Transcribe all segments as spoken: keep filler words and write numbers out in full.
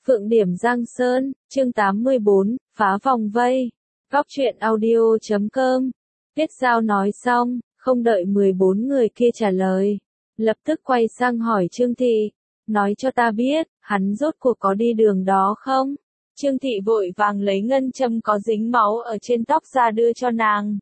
Phượng Điểm Giang Sơn, chương tám mươi bốn, phá vòng vây. Góc truyện audio chấm com. Tuyết Giao nói xong, không đợi mười bốn người kia trả lời, lập tức quay sang hỏi Trương Thị, nói cho ta biết, hắn rốt cuộc có đi đường đó không? Trương Thị vội vàng lấy ngân châm có dính máu ở trên tóc ra đưa cho nàng.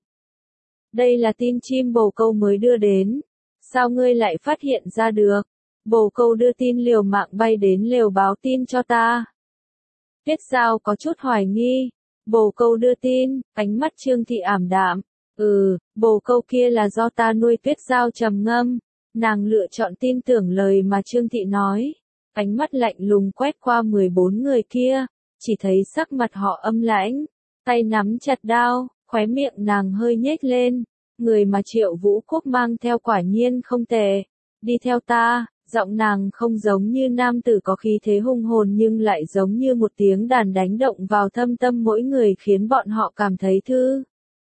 Đây là tin chim bồ câu mới đưa đến. Sao ngươi lại phát hiện ra được? Bồ câu đưa tin liều mạng bay đến lều báo tin cho ta. Tuyết Giao có chút hoài nghi. Bồ câu đưa tin, ánh mắt Trương Thị ảm đạm. Ừ, bồ câu kia là do ta nuôi. Tuyết Giao trầm ngâm. Nàng lựa chọn tin tưởng lời mà Trương Thị nói. Ánh mắt lạnh lùng quét qua mười bốn người kia. Chỉ thấy sắc mặt họ âm lãnh. Tay nắm chặt đao, khóe miệng nàng hơi nhếch lên. Người mà Triệu Vũ Quốc mang theo quả nhiên không tệ. Đi theo ta. Giọng nàng không giống như nam tử có khí thế hung hồn nhưng lại giống như một tiếng đàn đánh động vào thâm tâm mỗi người khiến bọn họ cảm thấy thư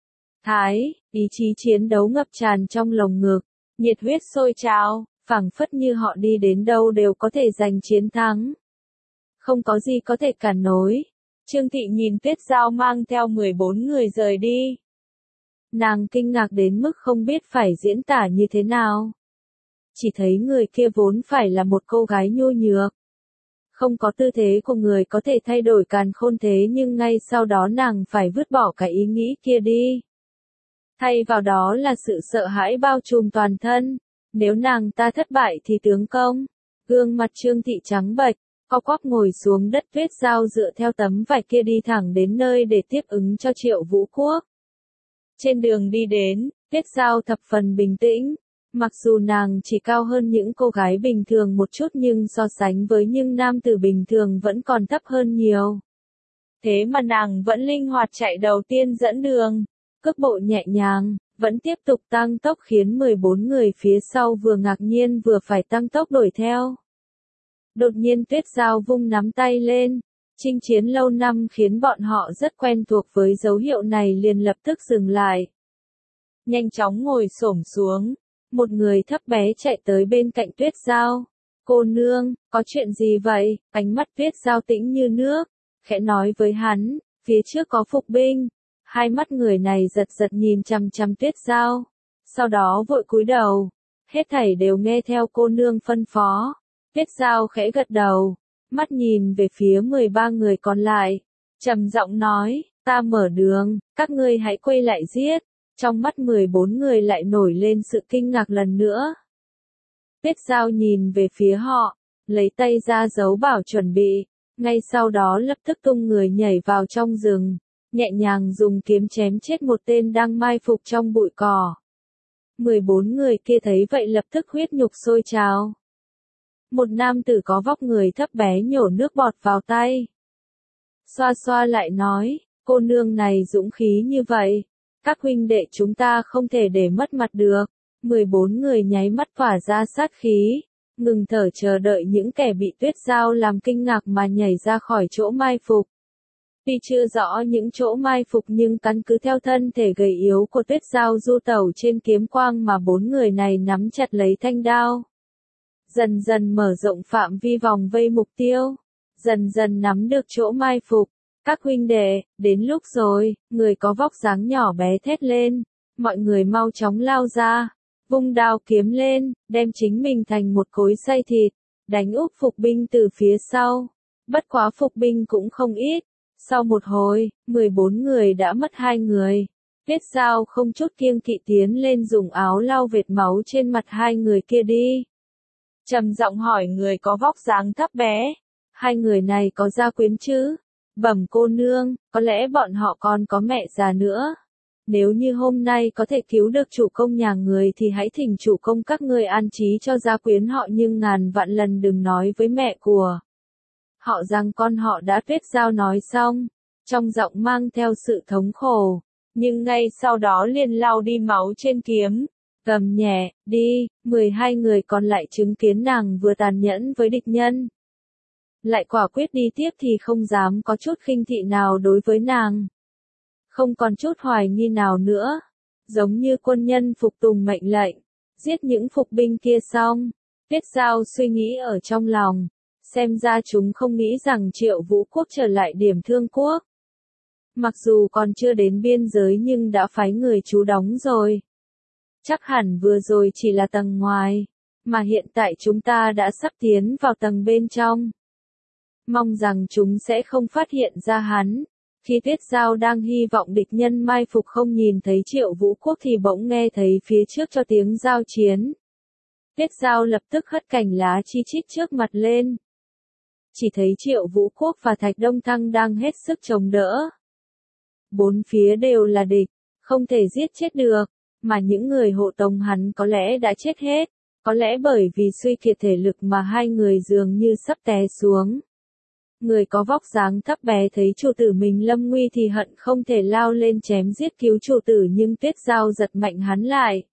thái, ý chí chiến đấu ngập tràn trong lồng ngực, nhiệt huyết sôi trào, phảng phất như họ đi đến đâu đều có thể giành chiến thắng. Không có gì có thể cản nổi. Trương Thị nhìn Tuyết Giao mang theo mười bốn người rời đi. Nàng kinh ngạc đến mức không biết phải diễn tả như thế nào. Chỉ thấy người kia vốn phải là một cô gái nhu nhược. Không có tư thế của người có thể thay đổi càn khôn thế nhưng ngay sau đó nàng phải vứt bỏ cái ý nghĩ kia đi. Thay vào đó là sự sợ hãi bao trùm toàn thân. Nếu nàng ta thất bại thì tướng công. Gương mặt Trương Thị trắng bệch, co quắp ngồi xuống đất. Tuyết Giao dựa theo tấm vải kia đi thẳng đến nơi để tiếp ứng cho Triệu Vũ Quốc. Trên đường đi đến, Tuyết Giao thập phần bình tĩnh. Mặc dù nàng chỉ cao hơn những cô gái bình thường một chút nhưng so sánh với những nam tử bình thường vẫn còn thấp hơn nhiều. Thế mà nàng vẫn linh hoạt chạy đầu tiên dẫn đường, cước bộ nhẹ nhàng, vẫn tiếp tục tăng tốc khiến mười bốn người phía sau vừa ngạc nhiên vừa phải tăng tốc đuổi theo. Đột nhiên Tuyết Giao vung nắm tay lên, chinh chiến lâu năm khiến bọn họ rất quen thuộc với dấu hiệu này liền lập tức dừng lại. Nhanh chóng ngồi xổm xuống. Một người thấp bé chạy tới bên cạnh Tuyết Giao. Cô nương, có chuyện gì vậy? Ánh mắt Tuyết Giao tĩnh như nước, khẽ nói với hắn, phía trước có phục binh. Hai mắt người này giật giật nhìn chằm chằm Tuyết Giao. Sau đó vội cúi đầu. Hết thảy đều nghe theo cô nương phân phó. Tuyết Giao khẽ gật đầu, mắt nhìn về phía mười ba người còn lại. Trầm giọng nói, ta mở đường, các ngươi hãy quay lại giết. Trong mắt mười bốn người lại nổi lên sự kinh ngạc lần nữa. Tuyết Giao nhìn về phía họ, lấy tay ra dấu bảo chuẩn bị, ngay sau đó lập tức tung người nhảy vào trong rừng, nhẹ nhàng dùng kiếm chém chết một tên đang mai phục trong bụi cỏ. mười bốn người kia thấy vậy lập tức huyết nhục sôi trào. Một nam tử có vóc người thấp bé nhổ nước bọt vào tay. Xoa xoa lại nói, cô nương này dũng khí như vậy. Các huynh đệ chúng ta không thể để mất mặt được. mười bốn người nháy mắt tỏa ra sát khí, ngừng thở chờ đợi những kẻ bị Tuyết Giao làm kinh ngạc mà nhảy ra khỏi chỗ mai phục. Tuy chưa rõ những chỗ mai phục nhưng căn cứ theo thân thể gầy yếu của Tuyết Giao du tẩu trên kiếm quang mà bốn người này nắm chặt lấy thanh đao. Dần dần mở rộng phạm vi vòng vây mục tiêu, dần dần nắm được chỗ mai phục. Các huynh đệ, đến lúc rồi, người có vóc dáng nhỏ bé thét lên, mọi người mau chóng lao ra, vung đao kiếm lên, đem chính mình thành một khối xay thịt, đánh úp phục binh từ phía sau. Bất quá phục binh cũng không ít, sau một hồi, mười bốn người đã mất hai người. Tuyết Giao không chút kiêng kỵ tiến lên dùng áo lau vệt máu trên mặt hai người kia đi. Trầm giọng hỏi người có vóc dáng thấp bé, hai người này có gia quyến chứ? Bẩm cô nương, có lẽ bọn họ còn có mẹ già nữa. Nếu như hôm nay có thể cứu được chủ công nhà người thì hãy thỉnh chủ công các ngươi an trí cho gia quyến họ nhưng ngàn vạn lần đừng nói với mẹ của họ rằng con họ đã. Tuyết Giao nói xong, trong giọng mang theo sự thống khổ, nhưng ngay sau đó liền lau đi máu trên kiếm, gầm nhẹ, đi. mười hai người còn lại chứng kiến nàng vừa tàn nhẫn với địch nhân, lại quả quyết đi tiếp thì không dám có chút khinh thị nào đối với nàng. Không còn chút hoài nghi nào nữa. Giống như quân nhân phục tùng mệnh lệnh. Giết những phục binh kia xong. Tuyết Giao suy nghĩ ở trong lòng. xem ra chúng không nghĩ rằng Triệu Vũ Quốc trở lại Điểm Thương Quốc. Mặc dù còn chưa đến biên giới nhưng đã phái người trú đóng rồi. Chắc hẳn vừa rồi chỉ là tầng ngoài, mà hiện tại chúng ta đã sắp tiến vào tầng bên trong. Mong rằng chúng sẽ không phát hiện ra hắn. Khi Tuyết Giao đang hy vọng địch nhân mai phục không nhìn thấy Triệu Vũ Quốc thì bỗng nghe thấy phía trước cho tiếng giao chiến. Tuyết Giao lập tức hất cành lá chi chít trước mặt lên. Chỉ thấy Triệu Vũ Quốc và Thạch Đông Thăng đang hết sức chống đỡ. Bốn phía đều là địch, không thể giết chết được, mà những người hộ tống hắn có lẽ đã chết hết, có lẽ bởi vì suy kiệt thể lực mà hai người dường như sắp té xuống. Người có vóc dáng thấp bé thấy chủ tử mình lâm nguy thì hận không thể lao lên chém giết cứu chủ tử, nhưng Tuyết Giao giật mạnh hắn lại.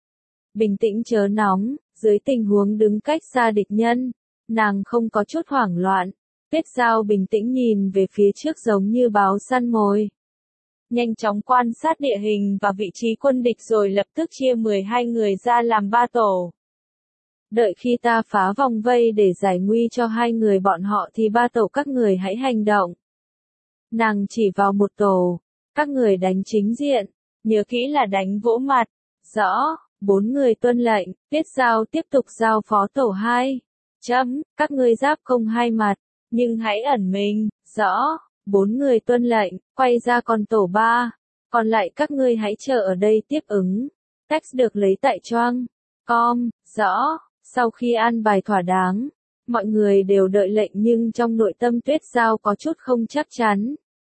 Bình tĩnh chớ nóng, dưới tình huống đứng cách xa địch nhân, nàng không có chút hoảng loạn. Tuyết Giao bình tĩnh nhìn về phía trước giống như báo săn mồi. Nhanh chóng quan sát địa hình và vị trí quân địch rồi lập tức chia mười hai người ra làm ba tổ. Đợi khi ta phá vòng vây để giải nguy cho hai người bọn họ thì ba tổ các người hãy hành động. Nàng chỉ vào một tổ, các người đánh chính diện, nhớ kỹ là đánh vỗ mặt. Rõ, bốn người tuân lệnh, Tuyết Giao tiếp tục giao phó tổ hai. Chấm, các ngươi giáp công hai mặt, nhưng hãy ẩn mình. Rõ, bốn người tuân lệnh, quay ra còn tổ ba. Còn lại các ngươi hãy chờ ở đây tiếp ứng. Text được lấy tại choang. Com, rõ. Sau khi an bài thỏa đáng, mọi người đều đợi lệnh nhưng trong nội tâm Tuyết Giao có chút không chắc chắn.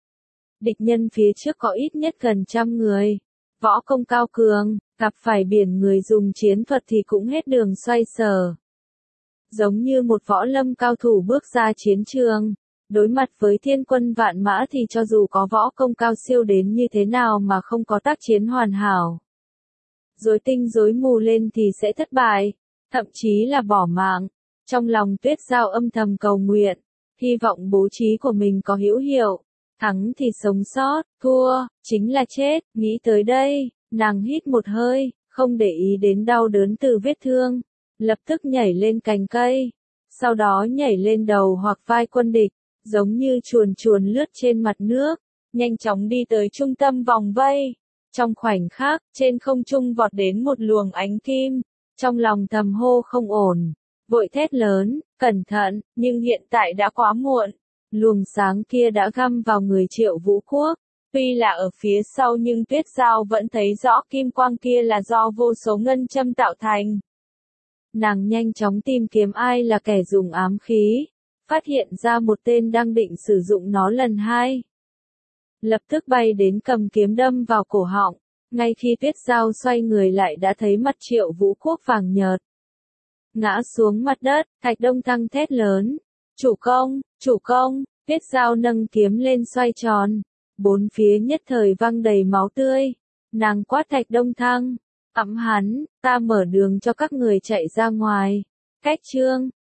Địch nhân phía trước có ít nhất gần trăm người, võ công cao cường, gặp phải biển người dùng chiến thuật thì cũng hết đường xoay sở. Giống như một võ lâm cao thủ bước ra chiến trường, đối mặt với thiên quân vạn mã thì cho dù có võ công cao siêu đến như thế nào mà không có tác chiến hoàn hảo, rối tinh rối mù lên thì sẽ thất bại, thậm chí là bỏ mạng. Trong lòng Tuyết Giao âm thầm cầu nguyện, hy vọng bố trí của mình có hữu hiệu, thắng thì sống sót, thua, chính là chết. Nghĩ tới đây, nàng hít một hơi, không để ý đến đau đớn từ vết thương, lập tức nhảy lên cành cây, sau đó nhảy lên đầu hoặc vai quân địch, giống như chuồn chuồn lướt trên mặt nước, nhanh chóng đi tới trung tâm vòng vây. Trong khoảnh khắc, trên không trung vọt đến một luồng ánh kim. Trong lòng thầm hô không ổn, vội thét lớn, cẩn thận, nhưng hiện tại đã quá muộn. Luồng sáng kia đã găm vào người Triệu Vũ Quốc, tuy là ở phía sau nhưng Tuyết Giao vẫn thấy rõ kim quang kia là do vô số ngân châm tạo thành. Nàng nhanh chóng tìm kiếm ai là kẻ dùng ám khí, phát hiện ra một tên đang định sử dụng nó lần hai. Lập tức bay đến cầm kiếm đâm vào cổ họng. Ngay khi Tuyết Giao xoay người lại đã thấy mặt Triệu Vũ Quốc vàng nhợt, ngã xuống mặt đất. Thạch Đông Thăng thét lớn, chủ công, chủ công. Tuyết Giao nâng kiếm lên xoay tròn, bốn phía nhất thời văng đầy máu tươi. Nàng quát Thạch Đông Thăng, ẵm hắn, ta mở đường cho các người chạy ra ngoài. Cách chương